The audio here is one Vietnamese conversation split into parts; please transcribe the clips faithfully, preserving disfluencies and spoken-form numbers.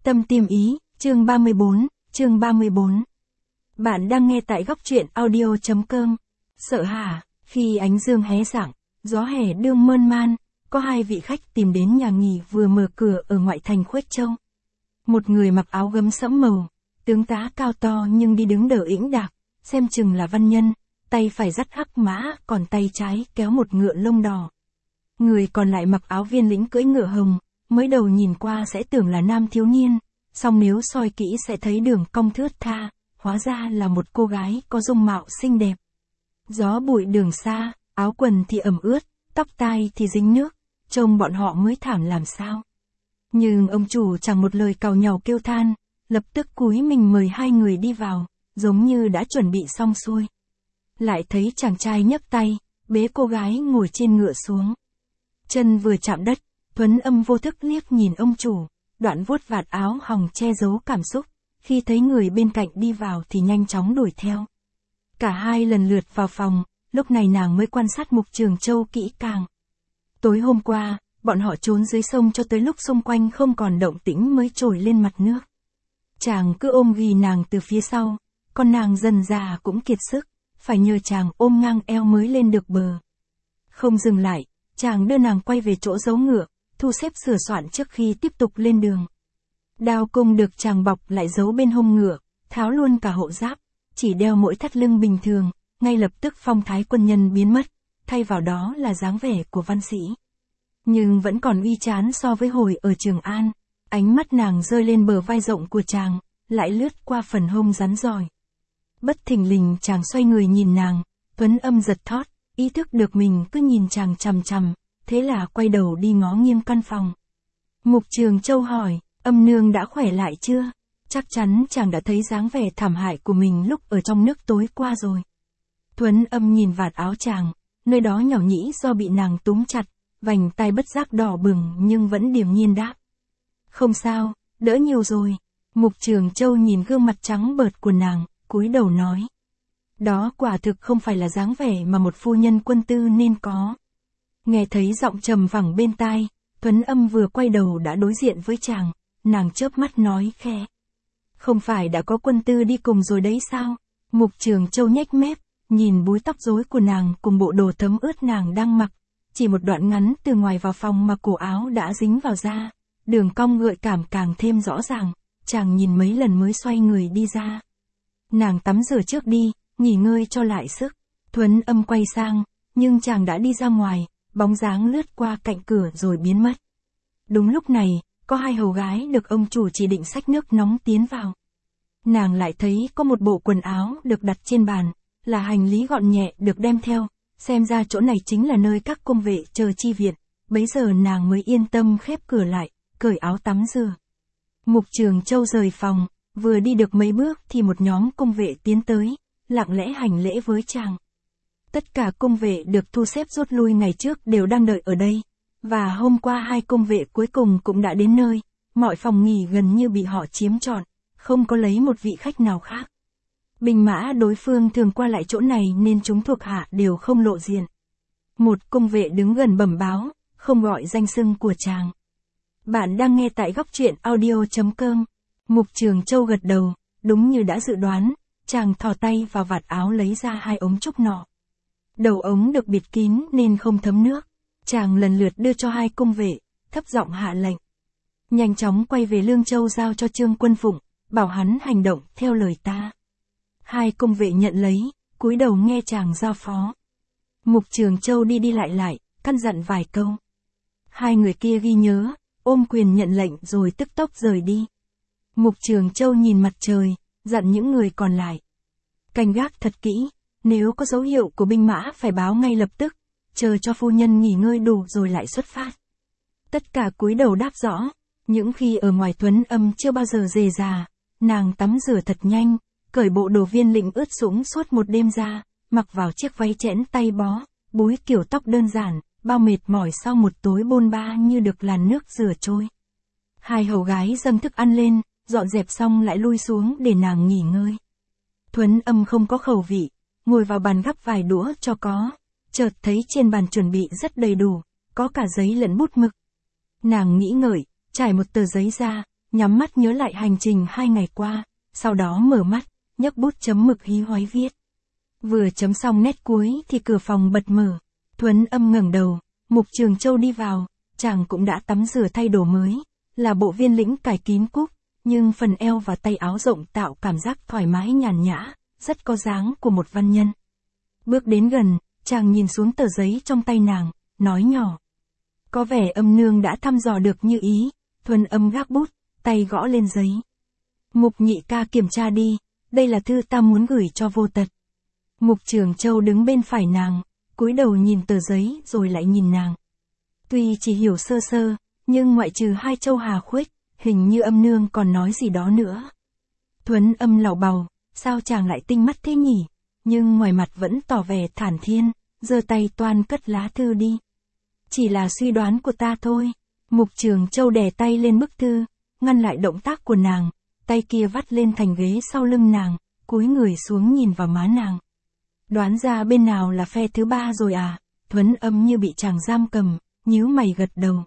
Tâm Tiêm Ý, chương ba mươi bốn, chương ba mươi bốn. Bạn đang nghe tại góc truyện audio chấm com. Sợ hả? Khi ánh dương hé rạng, gió hè đương mơn man, có hai vị khách tìm đến nhà nghỉ vừa mở cửa ở ngoại thành Khuếch Châu. Một người mặc áo gấm sẫm màu, tướng tá cao to nhưng đi đứng đờ ĩnh đạc, xem chừng là văn nhân, tay phải dắt hắc mã, còn tay trái kéo một ngựa lông đỏ. Người còn lại mặc áo viên lĩnh cưỡi ngựa hồng, mới đầu nhìn qua sẽ tưởng là nam thiếu niên, song nếu soi kỹ sẽ thấy đường cong thướt tha, hóa ra là một cô gái có dung mạo xinh đẹp. Gió bụi đường xa, áo quần thì ẩm ướt, tóc tai thì dính nước, trông bọn họ mới thảm làm sao. Nhưng ông chủ chẳng một lời càu nhàu kêu than, lập tức cúi mình mời hai người đi vào, giống như đã chuẩn bị xong xuôi. Lại thấy chàng trai nhấc tay, bế cô gái ngồi trên ngựa xuống. Chân vừa chạm đất, Thuấn Âm vô thức liếc nhìn ông chủ, đoạn vuốt vạt áo hồng che giấu cảm xúc, khi thấy người bên cạnh đi vào thì nhanh chóng đuổi theo. Cả hai lần lượt vào phòng, lúc này nàng mới quan sát Mục Trường Châu kỹ càng. Tối hôm qua, bọn họ trốn dưới sông cho tới lúc xung quanh không còn động tĩnh mới trồi lên mặt nước. Chàng cứ ôm ghì nàng từ phía sau, còn nàng dần già cũng kiệt sức, phải nhờ chàng ôm ngang eo mới lên được bờ. Không dừng lại, chàng đưa nàng quay về chỗ giấu ngựa, thu xếp sửa soạn trước khi tiếp tục lên đường. Đao cung được chàng bọc lại giấu bên hông ngựa, tháo luôn cả hộ giáp, chỉ đeo mỗi thắt lưng bình thường, ngay lập tức phong thái quân nhân biến mất, thay vào đó là dáng vẻ của văn sĩ. Nhưng vẫn còn uy chán so với hồi ở Trường An, ánh mắt nàng rơi lên bờ vai rộng của chàng, lại lướt qua phần hông rắn rỏi. Bất thình lình chàng xoay người nhìn nàng, Thuấn Âm giật thót, ý thức được mình cứ nhìn chàng chằm chằm, thế là quay đầu đi ngó nghiêng căn phòng. Mục Trường Châu hỏi, Âm nương đã khỏe lại chưa? Chắc chắn chàng đã thấy dáng vẻ thảm hại của mình lúc ở trong nước tối qua rồi. Thuấn Âm nhìn vạt áo chàng, nơi đó nhỏ nhĩ do bị nàng túm chặt, vành tai bất giác đỏ bừng nhưng vẫn điềm nhiên đáp. Không sao, đỡ nhiều rồi. Mục Trường Châu nhìn gương mặt trắng bợt của nàng, cúi đầu nói. Đó quả thực không phải là dáng vẻ mà một phu nhân quân tư nên có. Nghe thấy giọng trầm vẳng bên tai, Thuấn Âm vừa quay đầu đã đối diện với chàng, nàng chớp mắt nói khe. Không phải đã có quân tư đi cùng rồi đấy sao? Mục Trường Châu nhếch mép, nhìn búi tóc rối của nàng cùng bộ đồ thấm ướt nàng đang mặc, chỉ một đoạn ngắn từ ngoài vào phòng mà cổ áo đã dính vào da, đường cong gợi cảm càng thêm rõ ràng, chàng nhìn mấy lần mới xoay người đi ra. Nàng tắm rửa trước đi, nghỉ ngơi cho lại sức. Thuấn Âm quay sang, nhưng chàng đã đi ra ngoài, bóng dáng lướt qua cạnh cửa rồi biến mất. Đúng lúc này, có hai hầu gái được ông chủ chỉ định xách nước nóng tiến vào. Nàng lại thấy có một bộ quần áo được đặt trên bàn, là hành lý gọn nhẹ được đem theo, xem ra chỗ này chính là nơi các cung vệ chờ chi viện, bấy giờ nàng mới yên tâm khép cửa lại, cởi áo tắm rửa. Mục Trường Châu rời phòng, vừa đi được mấy bước thì một nhóm cung vệ tiến tới, lặng lẽ hành lễ với chàng. Tất cả cung vệ được thu xếp rút lui ngày trước đều đang đợi ở đây, và hôm qua hai cung vệ cuối cùng cũng đã đến nơi, mọi phòng nghỉ gần như bị họ chiếm trọn, không có lấy một vị khách nào khác. Binh mã đối phương thường qua lại chỗ này nên chúng thuộc hạ đều không lộ diện. Một cung vệ đứng gần bẩm báo, không gọi danh xưng của chàng. Bạn đang nghe tại góc truyện audio chấm com. Mục Trường Châu gật đầu, đúng như đã dự đoán, chàng thò tay vào vạt áo lấy ra hai ống trúc nọ. Đầu ống được bịt kín nên không thấm nước, chàng lần lượt đưa cho hai cung vệ, thấp giọng hạ lệnh. Nhanh chóng quay về Lương Châu giao cho Trương Quân Phụng, bảo hắn hành động theo lời ta. Hai cung vệ nhận lấy, cúi đầu nghe chàng giao phó. Mục Trường Châu đi đi lại lại, căn dặn vài câu. Hai người kia ghi nhớ, ôm quyền nhận lệnh rồi tức tốc rời đi. Mục Trường Châu nhìn mặt trời, dặn những người còn lại. Canh gác thật kỹ, nếu có dấu hiệu của binh mã phải báo ngay lập tức, chờ cho phu nhân nghỉ ngơi đủ rồi lại xuất phát. Tất cả cúi đầu đáp rõ, những khi ở ngoài Thuấn Âm chưa bao giờ dề già, nàng tắm rửa thật nhanh, cởi bộ đồ viên lĩnh ướt sũng suốt một đêm ra, mặc vào chiếc váy chẽn tay bó, búi kiểu tóc đơn giản, bao mệt mỏi sau một tối bôn ba như được làn nước rửa trôi. Hai hầu gái dâng thức ăn lên, dọn dẹp xong lại lui xuống để nàng nghỉ ngơi. Thuấn Âm không có khẩu vị, ngồi vào bàn gắp vài đũa cho có, chợt thấy trên bàn chuẩn bị rất đầy đủ, có cả giấy lẫn bút mực. Nàng nghĩ ngợi, trải một tờ giấy ra, nhắm mắt nhớ lại hành trình hai ngày qua, sau đó mở mắt, nhấc bút chấm mực hí hoáy viết. Vừa chấm xong nét cuối thì cửa phòng bật mở. Thuấn Âm ngẩng đầu, Mục Trường Châu đi vào, chàng cũng đã tắm rửa thay đồ mới, là bộ viên lĩnh cài kín cúc, nhưng phần eo và tay áo rộng tạo cảm giác thoải mái nhàn nhã, rất có dáng của một văn nhân. Bước đến gần, chàng nhìn xuống tờ giấy trong tay nàng, nói nhỏ. Có vẻ Âm nương đã thăm dò được như ý. Thuấn Âm gác bút, tay gõ lên giấy. Mục nhị ca kiểm tra đi, đây là thư ta muốn gửi cho Vô Tật. Mục Trường Châu đứng bên phải nàng, cúi đầu nhìn tờ giấy rồi lại nhìn nàng. Tuy chỉ hiểu sơ sơ, nhưng ngoại trừ hai châu hà khuếch, hình như Âm nương còn nói gì đó nữa. Thuấn Âm lảo bào, sao chàng lại tinh mắt thế nhỉ? Nhưng ngoài mặt vẫn tỏ vẻ thản thiên, giơ tay toan cất lá thư đi. Chỉ là suy đoán của ta thôi. Mục Trường Châu đè tay lên bức thư, ngăn lại động tác của nàng, tay kia vắt lên thành ghế sau lưng nàng, cúi người xuống nhìn vào má nàng. Đoán ra bên nào là phe thứ ba rồi à? Thuấn Âm như bị chàng giam cầm, nhíu mày gật đầu.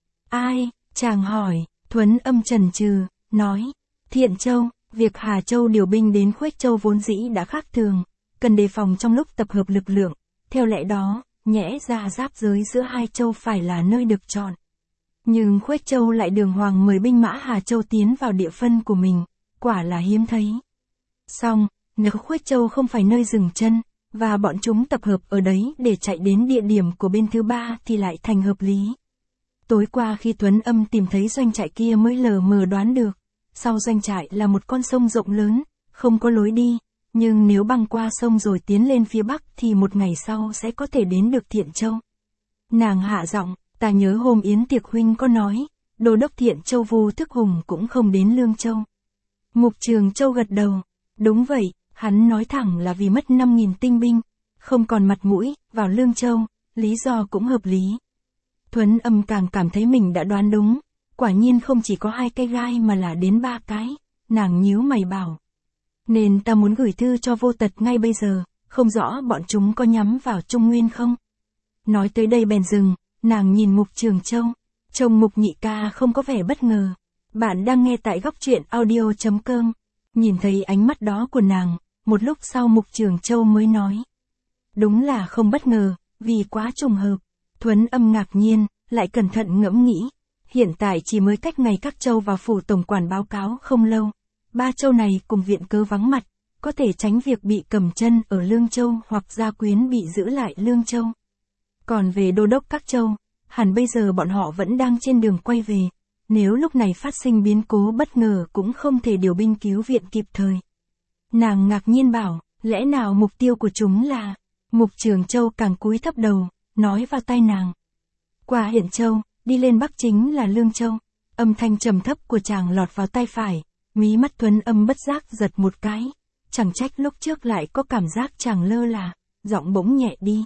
Ai? Chàng hỏi. Thuấn Âm chần chừ, nói. Thiện Châu. Việc Hà Châu điều binh đến Khuếch Châu vốn dĩ đã khác thường, cần đề phòng trong lúc tập hợp lực lượng. Theo lẽ đó, nhẽ ra giáp giới giữa hai châu phải là nơi được chọn. Nhưng Khuếch Châu lại đường hoàng mời binh mã Hà Châu tiến vào địa phân của mình, quả là hiếm thấy. Song, nếu Khuếch Châu không phải nơi dừng chân, và bọn chúng tập hợp ở đấy để chạy đến địa điểm của bên thứ ba thì lại thành hợp lý. Tối qua khi Thuấn Âm tìm thấy doanh trại kia mới lờ mờ đoán được, sau doanh trại là một con sông rộng lớn, không có lối đi, nhưng nếu băng qua sông rồi tiến lên phía bắc thì một ngày sau sẽ có thể đến được Thiện Châu. Nàng hạ giọng, ta nhớ hôm yến tiệc huynh có nói, đô đốc Thiện Châu Vu Thức Hùng cũng không đến Lương Châu. Mục Trường Châu gật đầu, đúng vậy, hắn nói thẳng là vì mất năm nghìn tinh binh, không còn mặt mũi, vào Lương Châu, lý do cũng hợp lý. Thuấn Âm càng cảm thấy mình đã đoán đúng, quả nhiên không chỉ có hai cái gai mà là đến ba cái, nàng nhíu mày bảo. Nên ta muốn gửi thư cho Vô Tật ngay bây giờ, không rõ bọn chúng có nhắm vào Trung Nguyên không? Nói tới đây bèn dừng, nàng nhìn Mục Trường Châu, trông Mục nhị ca không có vẻ bất ngờ. Bạn đang nghe tại góc truyện audio chấm com, nhìn thấy ánh mắt đó của nàng, một lúc sau Mục Trường Châu mới nói. Đúng là không bất ngờ, vì quá trùng hợp. Thuấn Âm ngạc nhiên, lại cẩn thận ngẫm nghĩ. Hiện tại chỉ mới cách ngày các châu vào phủ tổng quản báo cáo không lâu. Ba châu này cùng viện cớ vắng mặt, có thể tránh việc bị cầm chân ở Lương Châu hoặc gia quyến bị giữ lại Lương Châu. Còn về đô đốc các châu, hẳn bây giờ bọn họ vẫn đang trên đường quay về. Nếu lúc này phát sinh biến cố bất ngờ cũng không thể điều binh cứu viện kịp thời. Nàng ngạc nhiên bảo, lẽ nào mục tiêu của chúng là... Mục Trường Châu càng cúi thấp đầu, nói vào tai nàng. Qua Hiển Châu, đi lên bắc chính là Lương Châu. Âm thanh trầm thấp của chàng lọt vào tai phải, mí mắt Thuấn Âm bất giác giật một cái. Chẳng trách lúc trước lại có cảm giác chàng lơ là, giọng bỗng nhẹ đi.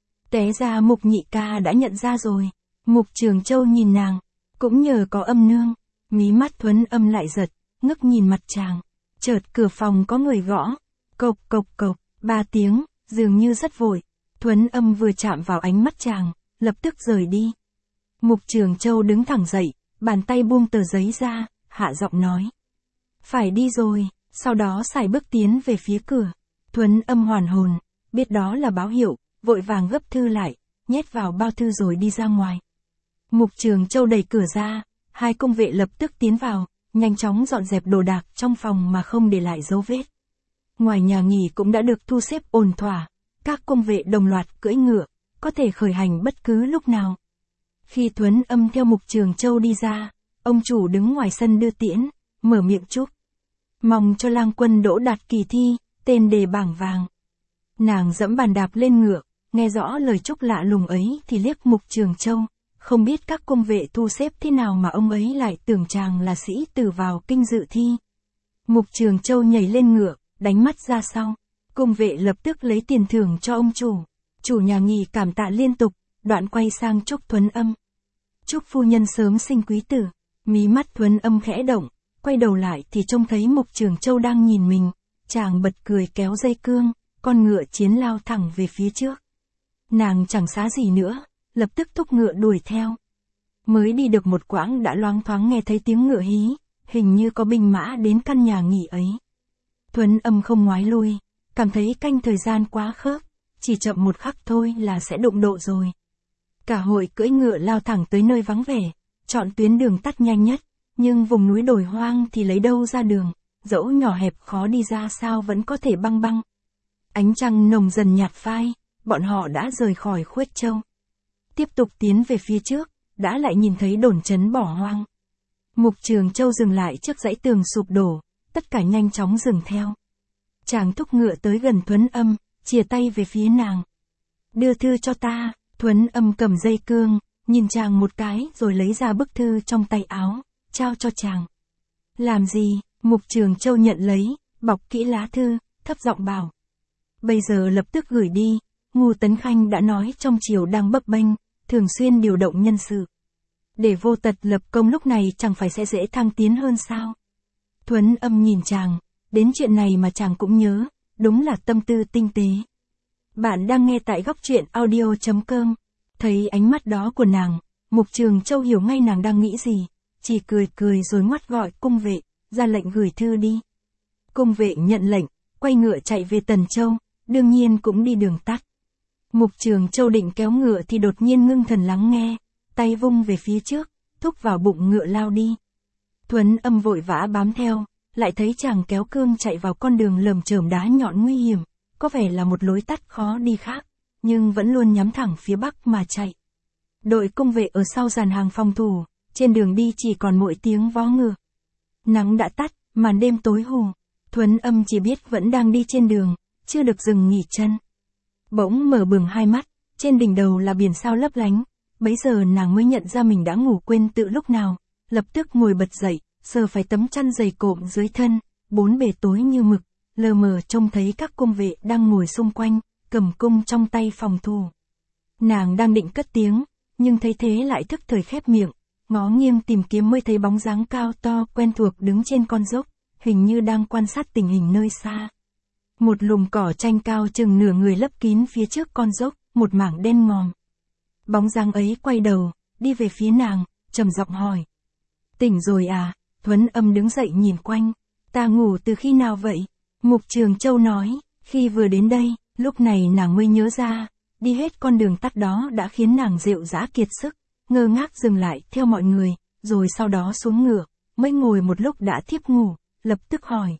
Té ra Mục nhị ca đã nhận ra rồi. Mục Trường Châu nhìn nàng, cũng nhờ có Âm nương. Mí mắt Thuấn Âm lại giật, ngước nhìn mặt chàng. Chợt cửa phòng có người gõ. Cộc cộc cộc, ba tiếng, dường như rất vội. Thuấn Âm vừa chạm vào ánh mắt chàng, lập tức rời đi. Mục Trường Châu đứng thẳng dậy, bàn tay buông tờ giấy ra, hạ giọng nói. Phải đi rồi, sau đó sải bước tiến về phía cửa. Thuấn Âm hoàn hồn, biết đó là báo hiệu, vội vàng gấp thư lại, nhét vào bao thư rồi đi ra ngoài. Mục Trường Châu đẩy cửa ra, hai công vệ lập tức tiến vào, nhanh chóng dọn dẹp đồ đạc trong phòng mà không để lại dấu vết. Ngoài nhà nghỉ cũng đã được thu xếp ổn thỏa, các công vệ đồng loạt cưỡi ngựa, có thể khởi hành bất cứ lúc nào. Khi Thuấn Âm theo Mục Trường Châu đi ra, ông chủ đứng ngoài sân đưa tiễn, mở miệng chúc. Mong cho lang quân đỗ đạt kỳ thi, tên đề bảng vàng. Nàng dẫm bàn đạp lên ngựa, nghe rõ lời chúc lạ lùng ấy thì liếc Mục Trường Châu, không biết các công vệ thu xếp thế nào mà ông ấy lại tưởng chàng là sĩ tử vào kinh dự thi. Mục Trường Châu nhảy lên ngựa, đánh mắt ra sau, công vệ lập tức lấy tiền thưởng cho ông chủ. Chủ nhà nghỉ cảm tạ liên tục, đoạn quay sang chúc Thuấn Âm. Chúc phu nhân sớm sinh quý tử. Mí mắt Thuấn Âm khẽ động, quay đầu lại thì trông thấy Mục Trường Châu đang nhìn mình. Chàng bật cười kéo dây cương, con ngựa chiến lao thẳng về phía trước. Nàng chẳng xá gì nữa, lập tức thúc ngựa đuổi theo. Mới đi được một quãng đã loáng thoáng nghe thấy tiếng ngựa hí, hình như có binh mã đến căn nhà nghỉ ấy. Thuấn Âm không ngoái lui, cảm thấy canh thời gian quá khớp, chỉ chậm một khắc thôi là sẽ đụng độ rồi. Cả hội cưỡi ngựa lao thẳng tới nơi vắng vẻ, chọn tuyến đường tắt nhanh nhất, nhưng vùng núi đồi hoang thì lấy đâu ra đường, dẫu nhỏ hẹp khó đi ra sao vẫn có thể băng băng. Ánh trăng nồng dần nhạt phai, bọn họ đã rời khỏi Khuếch Châu. Tiếp tục tiến về phía trước, đã lại nhìn thấy đồn trấn bỏ hoang. Mục Trường Châu dừng lại trước dãy tường sụp đổ, tất cả nhanh chóng dừng theo. Chàng thúc ngựa tới gần Thuấn Âm, chìa tay về phía nàng. Đưa thư cho ta. Thuấn Âm cầm dây cương, nhìn chàng một cái rồi lấy ra bức thư trong tay áo, trao cho chàng. Làm gì? Mục Trường Châu nhận lấy, bọc kỹ lá thư, thấp giọng bảo. Bây giờ lập tức gửi đi, Ngô Tấn Khanh đã nói trong triều đang bấp bênh, thường xuyên điều động nhân sự. Để Vô Tật lập công lúc này chẳng phải sẽ dễ thăng tiến hơn sao? Thuấn Âm nhìn chàng, đến chuyện này mà chàng cũng nhớ, đúng là tâm tư tinh tế. Bạn đang nghe tại góc truyện audio chấm com. Thấy ánh mắt đó của nàng, Mục Trường Châu hiểu ngay nàng đang nghĩ gì, chỉ cười cười rồi ngoắt gọi cung vệ, ra lệnh gửi thư đi. Cung vệ nhận lệnh, quay ngựa chạy về Tần Châu, đương nhiên cũng đi đường tắt. Mục Trường Châu định kéo ngựa thì đột nhiên ngưng thần lắng nghe, tay vung về phía trước, thúc vào bụng ngựa lao đi. Thuấn Âm vội vã bám theo, lại thấy chàng kéo cương chạy vào con đường lởm chởm đá nhọn nguy hiểm, có vẻ là một lối tắt khó đi khác, nhưng vẫn luôn nhắm thẳng phía bắc mà chạy. Đội cung vệ ở sau dàn hàng phòng thủ, trên đường đi chỉ còn mỗi tiếng vó ngựa. Nắng đã tắt, màn đêm tối hù, Thuấn Âm chỉ biết vẫn đang đi trên đường, chưa được dừng nghỉ chân. Bỗng mở bừng hai mắt, trên đỉnh đầu là biển sao lấp lánh, bấy giờ nàng mới nhận ra mình đã ngủ quên tự lúc nào, lập tức ngồi bật dậy, sờ phải tấm chăn dày cộm dưới thân, bốn bề tối như mực, lờ mờ trông thấy các cung vệ đang ngồi xung quanh, cầm cung trong tay phòng thủ. Nàng đang định cất tiếng, nhưng thấy thế lại thức thời khép miệng, ngó nghiêng tìm kiếm mới thấy bóng dáng cao to quen thuộc đứng trên con dốc, hình như đang quan sát tình hình nơi xa. Một lùm cỏ tranh cao chừng nửa người lấp kín phía trước con dốc, một mảng đen ngòm. Bóng dáng ấy quay đầu, đi về phía nàng, trầm giọng hỏi. Tỉnh rồi à? Thuấn Âm đứng dậy nhìn quanh. Ta ngủ từ khi nào vậy? Mục Trường Châu nói, khi vừa đến đây, lúc này nàng mới nhớ ra, đi hết con đường tắt đó đã khiến nàng rệu rã kiệt sức, ngơ ngác dừng lại theo mọi người, rồi sau đó xuống ngựa, mới ngồi một lúc đã thiếp ngủ, lập tức hỏi.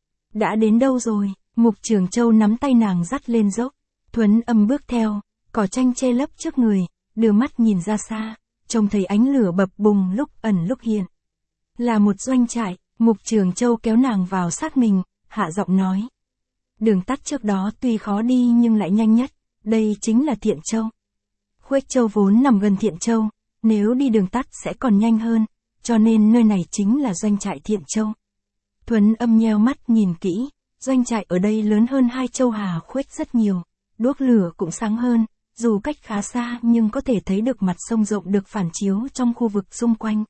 Đã đến đâu rồi? Mục Trường Châu nắm tay nàng dắt lên dốc, Thuấn Âm bước theo, cỏ tranh che lấp trước người, đưa mắt nhìn ra xa, trông thấy ánh lửa bập bùng lúc ẩn lúc hiện. Là một doanh trại, Mục Trường Châu kéo nàng vào sát mình, hạ giọng nói. Đường tắt trước đó tuy khó đi nhưng lại nhanh nhất, đây chính là Thiện Châu. Khuếch Châu vốn nằm gần Thiện Châu, nếu đi đường tắt sẽ còn nhanh hơn, cho nên nơi này chính là doanh trại Thiện Châu. Thuấn Âm nheo mắt nhìn kỹ, doanh trại ở đây lớn hơn hai châu Hà Khuếch rất nhiều, đuốc lửa cũng sáng hơn, dù cách khá xa nhưng có thể thấy được mặt sông rộng được phản chiếu trong khu vực xung quanh.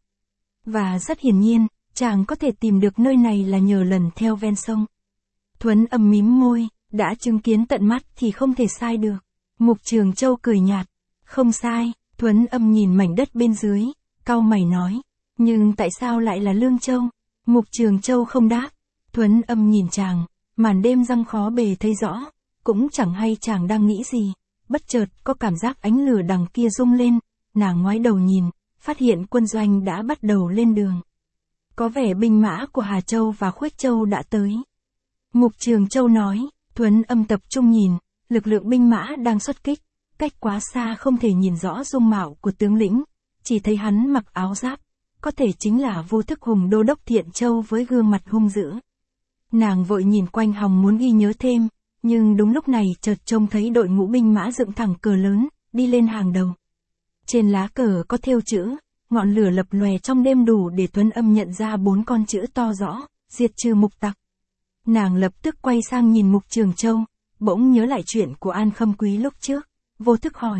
Và rất hiển nhiên, chàng có thể tìm được nơi này là nhờ lần theo ven sông. Thuấn Âm mím môi, đã chứng kiến tận mắt thì không thể sai được. Mục Trường Châu cười nhạt, không sai. Thuấn Âm nhìn mảnh đất bên dưới, cau mày nói, nhưng tại sao lại là Lương Châu? Mục Trường Châu không đáp. Thuấn Âm nhìn chàng, màn đêm răng khó bề thấy rõ, cũng chẳng hay chàng đang nghĩ gì. Bất chợt có cảm giác ánh lửa đằng kia rung lên, nàng ngoái đầu nhìn, phát hiện quân doanh đã bắt đầu lên đường. Có vẻ binh mã của Hà Châu và Khuếch Châu đã tới. Mục Trường Châu nói, Thuấn Âm tập trung nhìn, lực lượng binh mã đang xuất kích, cách quá xa không thể nhìn rõ dung mạo của tướng lĩnh, chỉ thấy hắn mặc áo giáp, có thể chính là Vô Thức Hùng đô đốc Thiện Châu với gương mặt hung dữ. Nàng vội nhìn quanh hòng muốn ghi nhớ thêm, nhưng đúng lúc này chợt trông thấy đội ngũ binh mã dựng thẳng cờ lớn, đi lên hàng đầu. Trên lá cờ có thêu chữ, ngọn lửa lập lòe trong đêm đủ để Thuấn Âm nhận ra bốn con chữ to rõ, diệt trừ mục tặc. Nàng lập tức quay sang nhìn Mục Trường Châu, bỗng nhớ lại chuyện của An Khâm Quý lúc trước, vô thức hỏi.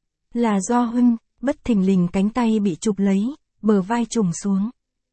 Là do huynh? Bất thình lình cánh tay bị chụp lấy, bờ vai trùng xuống.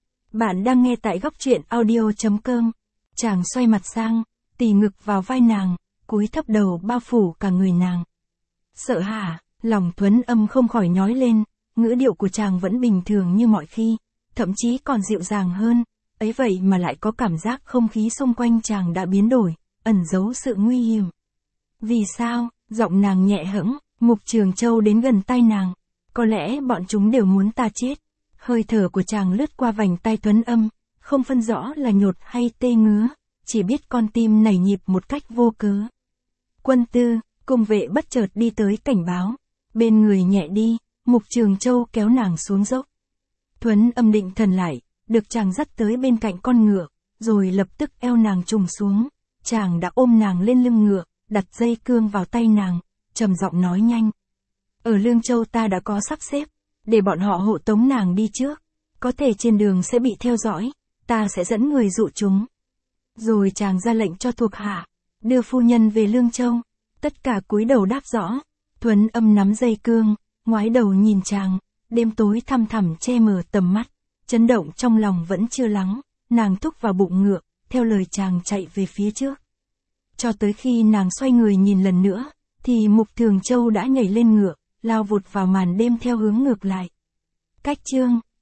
Bạn đang nghe tại góc truyện audio chấm com. Chàng xoay mặt sang, tì ngực vào vai nàng, cúi thấp đầu bao phủ cả người nàng. Sợ hả? Lòng Thuấn Âm không khỏi nhói lên, ngữ điệu của chàng vẫn bình thường như mọi khi, thậm chí còn dịu dàng hơn, ấy vậy mà lại có cảm giác không khí xung quanh chàng đã biến đổi, ẩn giấu sự nguy hiểm. Vì sao? Giọng nàng nhẹ hững, Mục Trường Châu đến gần tai nàng. Có lẽ bọn chúng đều muốn ta chết. Hơi thở của chàng lướt qua vành tai Tuấn Âm, không phân rõ là nhột hay tê ngứa, chỉ biết con tim nảy nhịp một cách vô cớ. Quân tư, cung vệ bất chợt đi tới cảnh báo. Bên người nhẹ đi, Mục Trường Châu kéo nàng xuống dốc. Tuấn Âm định thần lại, được chàng dắt tới bên cạnh con ngựa, rồi lập tức eo nàng trùng xuống. Chàng đã ôm nàng lên lưng ngựa, đặt dây cương vào tay nàng, trầm giọng nói nhanh. Ở Lương Châu ta đã có sắp xếp, để bọn họ hộ tống nàng đi trước. Có thể trên đường sẽ bị theo dõi, ta sẽ dẫn người dụ chúng. Rồi chàng ra lệnh cho thuộc hạ, đưa phu nhân về Lương Châu. Tất cả cúi đầu đáp rõ. Tuấn Âm nắm dây cương, ngoái đầu nhìn chàng, đêm tối thăm thẳm che mờ tầm mắt. Chấn động trong lòng vẫn chưa lắng, nàng thúc vào bụng ngựa, theo lời chàng chạy về phía trước. Cho tới khi nàng xoay người nhìn lần nữa, thì Mục Thường Châu đã nhảy lên ngựa, lao vụt vào màn đêm theo hướng ngược lại. Cách chương